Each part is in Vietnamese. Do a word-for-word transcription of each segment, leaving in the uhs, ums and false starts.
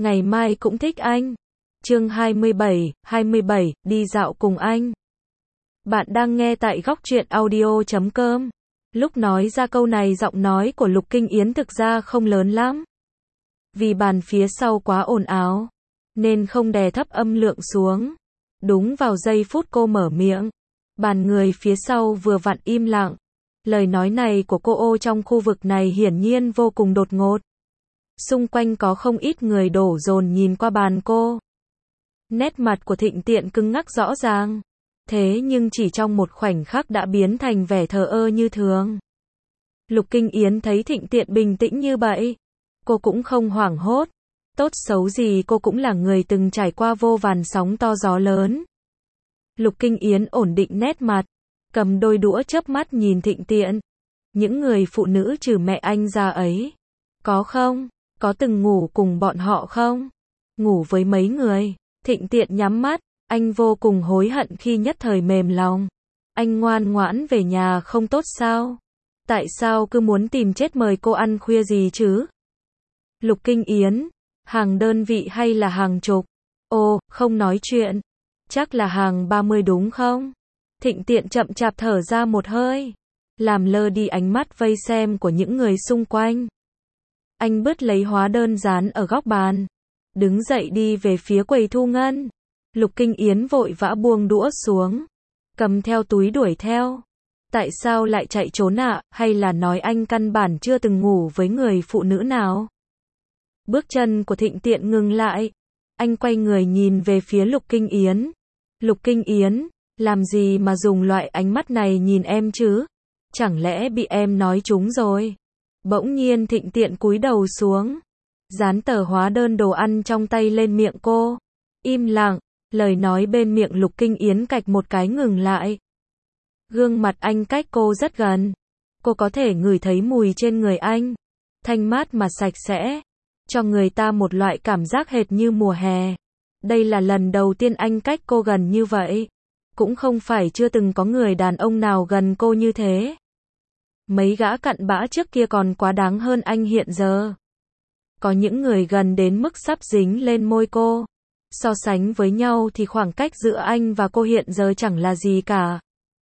ngày mai cũng thích anh. Chương hai mươi bảy, hai mươi bảy, đi dạo cùng anh. Bạn đang nghe tại góc truyện audio chấm com. Lúc nói ra câu này giọng nói của Lục Kinh Yến thực ra không lớn lắm. Vì bàn phía sau quá ồn ào, nên không đè thấp âm lượng xuống. Đúng vào giây phút cô mở miệng, bàn người phía sau vừa vặn im lặng. Lời nói này của cô ô trong khu vực này hiển nhiên vô cùng đột ngột. Xung quanh có không ít người đổ dồn nhìn qua bàn cô. Nét mặt của Thịnh Tiện cứng ngắc rõ ràng. Thế nhưng chỉ trong một khoảnh khắc đã biến thành vẻ thờ ơ như thường. Lục Kinh Yến thấy Thịnh Tiện bình tĩnh như vậy, cô cũng không hoảng hốt. Tốt xấu gì cô cũng là người từng trải qua vô vàn sóng to gió lớn. Lục Kinh Yến ổn định nét mặt, cầm đôi đũa chớp mắt nhìn Thịnh Tiện. Những người phụ nữ trừ mẹ anh ra ấy, có không? Có từng ngủ cùng bọn họ không? Ngủ với mấy người? Thịnh Tiện nhắm mắt, anh vô cùng hối hận khi nhất thời mềm lòng. Anh ngoan ngoãn về nhà không tốt sao? Tại sao cứ muốn tìm chết mời cô ăn khuya gì chứ? Lục Kinh Yến, hàng đơn vị hay là hàng chục? Ồ, không nói chuyện. Chắc là hàng ba mươi đúng không? Thịnh Tiện chậm chạp thở ra một hơi, làm lơ đi ánh mắt vây xem của những người xung quanh. Anh bứt lấy hóa đơn dán ở góc bàn, đứng dậy đi về phía quầy thu ngân. Lục Kinh Yến vội vã buông đũa xuống, cầm theo túi đuổi theo. Tại sao lại chạy trốn ạ? À? Hay là nói anh căn bản chưa từng ngủ với người phụ nữ nào? Bước chân của Thịnh Tiện ngừng lại. Anh quay người nhìn về phía Lục Kinh Yến. Lục Kinh Yến, làm gì mà dùng loại ánh mắt này nhìn em chứ? Chẳng lẽ bị em nói trúng rồi? Bỗng nhiên Thịnh Tiện cúi đầu xuống, dán tờ hóa đơn đồ ăn trong tay lên miệng cô. Im lặng, lời nói bên miệng Lục Kinh Yến cạch một cái ngừng lại. Gương mặt anh cách cô rất gần. Cô có thể ngửi thấy mùi trên người anh. Thanh mát mà sạch sẽ, cho người ta một loại cảm giác hệt như mùa hè. Đây là lần đầu tiên anh cách cô gần như vậy. Cũng không phải chưa từng có người đàn ông nào gần cô như thế. Mấy gã cặn bã trước kia còn quá đáng hơn anh hiện giờ. Có những người gần đến mức sắp dính lên môi cô. So sánh với nhau thì khoảng cách giữa anh và cô hiện giờ chẳng là gì cả.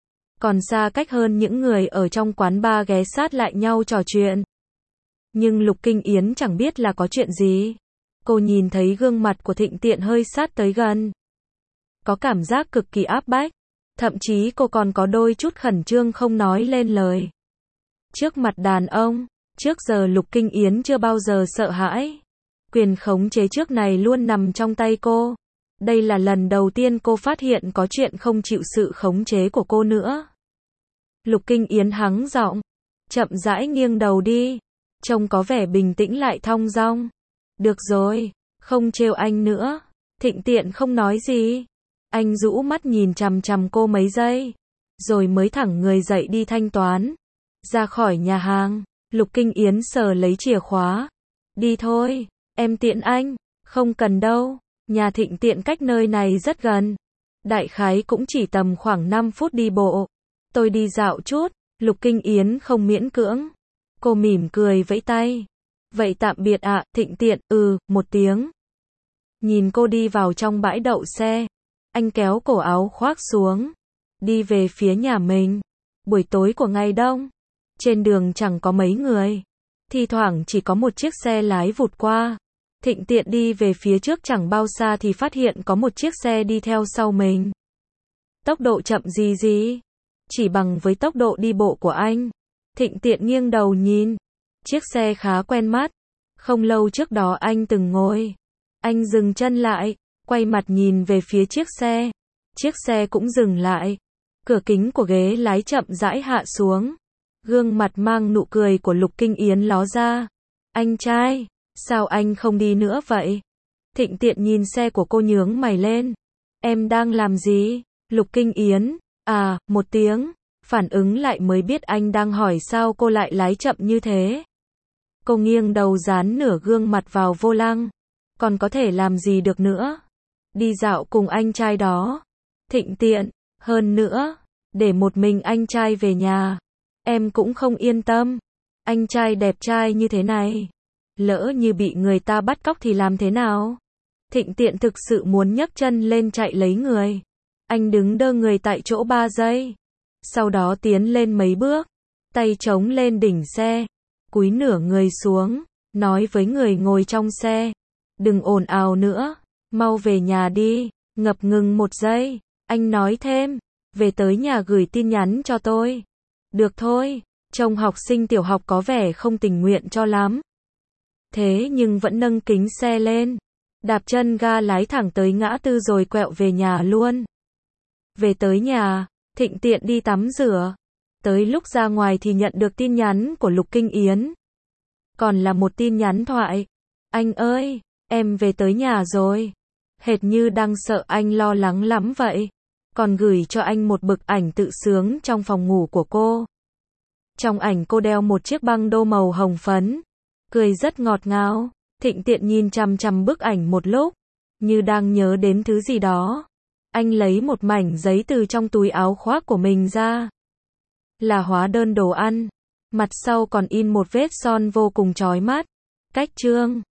Còn xa cách hơn những người ở trong quán bar ghé sát lại nhau trò chuyện. Nhưng Lục Kinh Yến chẳng biết là có chuyện gì. Cô nhìn thấy gương mặt của Thịnh Tiện hơi sát tới gần. Có cảm giác cực kỳ áp bách. Thậm chí cô còn có đôi chút khẩn trương không nói lên lời. Trước mặt đàn ông, trước giờ Lục Kinh Yến chưa bao giờ sợ hãi. Quyền khống chế trước này luôn nằm trong tay cô. Đây là lần đầu tiên cô phát hiện có chuyện không chịu sự khống chế của cô nữa. Lục Kinh Yến hắng giọng, chậm rãi nghiêng đầu đi, trông có vẻ bình tĩnh lại thong dong. Được rồi, không trêu anh nữa. Thịnh Tiện không nói gì. Anh rũ mắt nhìn chằm chằm cô mấy giây, rồi mới thẳng người dậy đi thanh toán. Ra khỏi nhà hàng, Lục Kinh Yến sờ lấy chìa khóa. Đi thôi, em tiện anh. Không cần đâu, nhà Thịnh Tiện cách nơi này rất gần. Đại khái cũng chỉ tầm khoảng năm phút đi bộ. Tôi đi dạo chút. Lục Kinh Yến không miễn cưỡng. Cô mỉm cười vẫy tay. Vậy tạm biệt ạ. Thịnh Tiện, ừ, một tiếng. Nhìn cô đi vào trong bãi đậu xe, anh kéo cổ áo khoác xuống, đi về phía nhà mình. Buổi tối của ngày đông, trên đường chẳng có mấy người, thi thoảng chỉ có một chiếc xe lái vụt qua. Thịnh Tiện đi về phía trước chẳng bao xa thì phát hiện có một chiếc xe đi theo sau mình. Tốc độ chậm gì gì, chỉ bằng với tốc độ đi bộ của anh. Thịnh Tiện nghiêng đầu nhìn, chiếc xe khá quen mắt, không lâu trước đó anh từng ngồi. Anh dừng chân lại, quay mặt nhìn về phía chiếc xe. Chiếc xe cũng dừng lại. Cửa kính của ghế lái chậm rãi hạ xuống. Gương mặt mang nụ cười của Lục Kinh Yến ló ra. Anh trai, sao anh không đi nữa vậy? Thịnh Tiện nhìn xe của cô nhướng mày lên. Em đang làm gì? Lục Kinh Yến, à, một tiếng. Phản ứng lại mới biết anh đang hỏi sao cô lại lái chậm như thế. Cô nghiêng đầu dán nửa gương mặt vào vô lăng. Còn có thể làm gì được nữa? Đi dạo cùng anh trai đó. Thịnh Tiện, hơn nữa, để một mình anh trai về nhà, em cũng không yên tâm. Anh trai đẹp trai như thế này, Lỡ như bị người ta bắt cóc thì làm thế nào? Thịnh Tiện thực sự muốn nhấc chân lên chạy lấy người. Anh đứng đơ người tại chỗ ba giây. Sau đó tiến lên mấy bước, tay chống lên đỉnh xe, cúi nửa người xuống, nói với người ngồi trong xe. Đừng ồn ào nữa, mau về nhà đi. Ngập ngừng một giây, anh nói thêm, về tới nhà gửi tin nhắn cho tôi. Được thôi, trông học sinh tiểu học có vẻ không tình nguyện cho lắm. Thế nhưng vẫn nâng kính xe lên, đạp chân ga lái thẳng tới ngã tư rồi quẹo về nhà luôn. Về tới nhà, Thịnh Tiện đi tắm rửa. Tới lúc ra ngoài thì nhận được tin nhắn của Lục Kinh Yến. Còn là một tin nhắn thoại. Anh ơi, em về tới nhà rồi. Hệt như đang sợ anh lo lắng lắm vậy. Còn gửi cho anh một bức ảnh tự sướng trong phòng ngủ của cô. Trong ảnh cô đeo một chiếc băng đô màu hồng phấn, cười rất ngọt ngào. Thịnh Tiện nhìn chằm chằm bức ảnh một lúc, như đang nhớ đến thứ gì đó. Anh lấy một mảnh giấy từ trong túi áo khoác của mình ra. Là hóa đơn đồ ăn. Mặt sau còn in một vết son vô cùng chói mắt. Cách trương.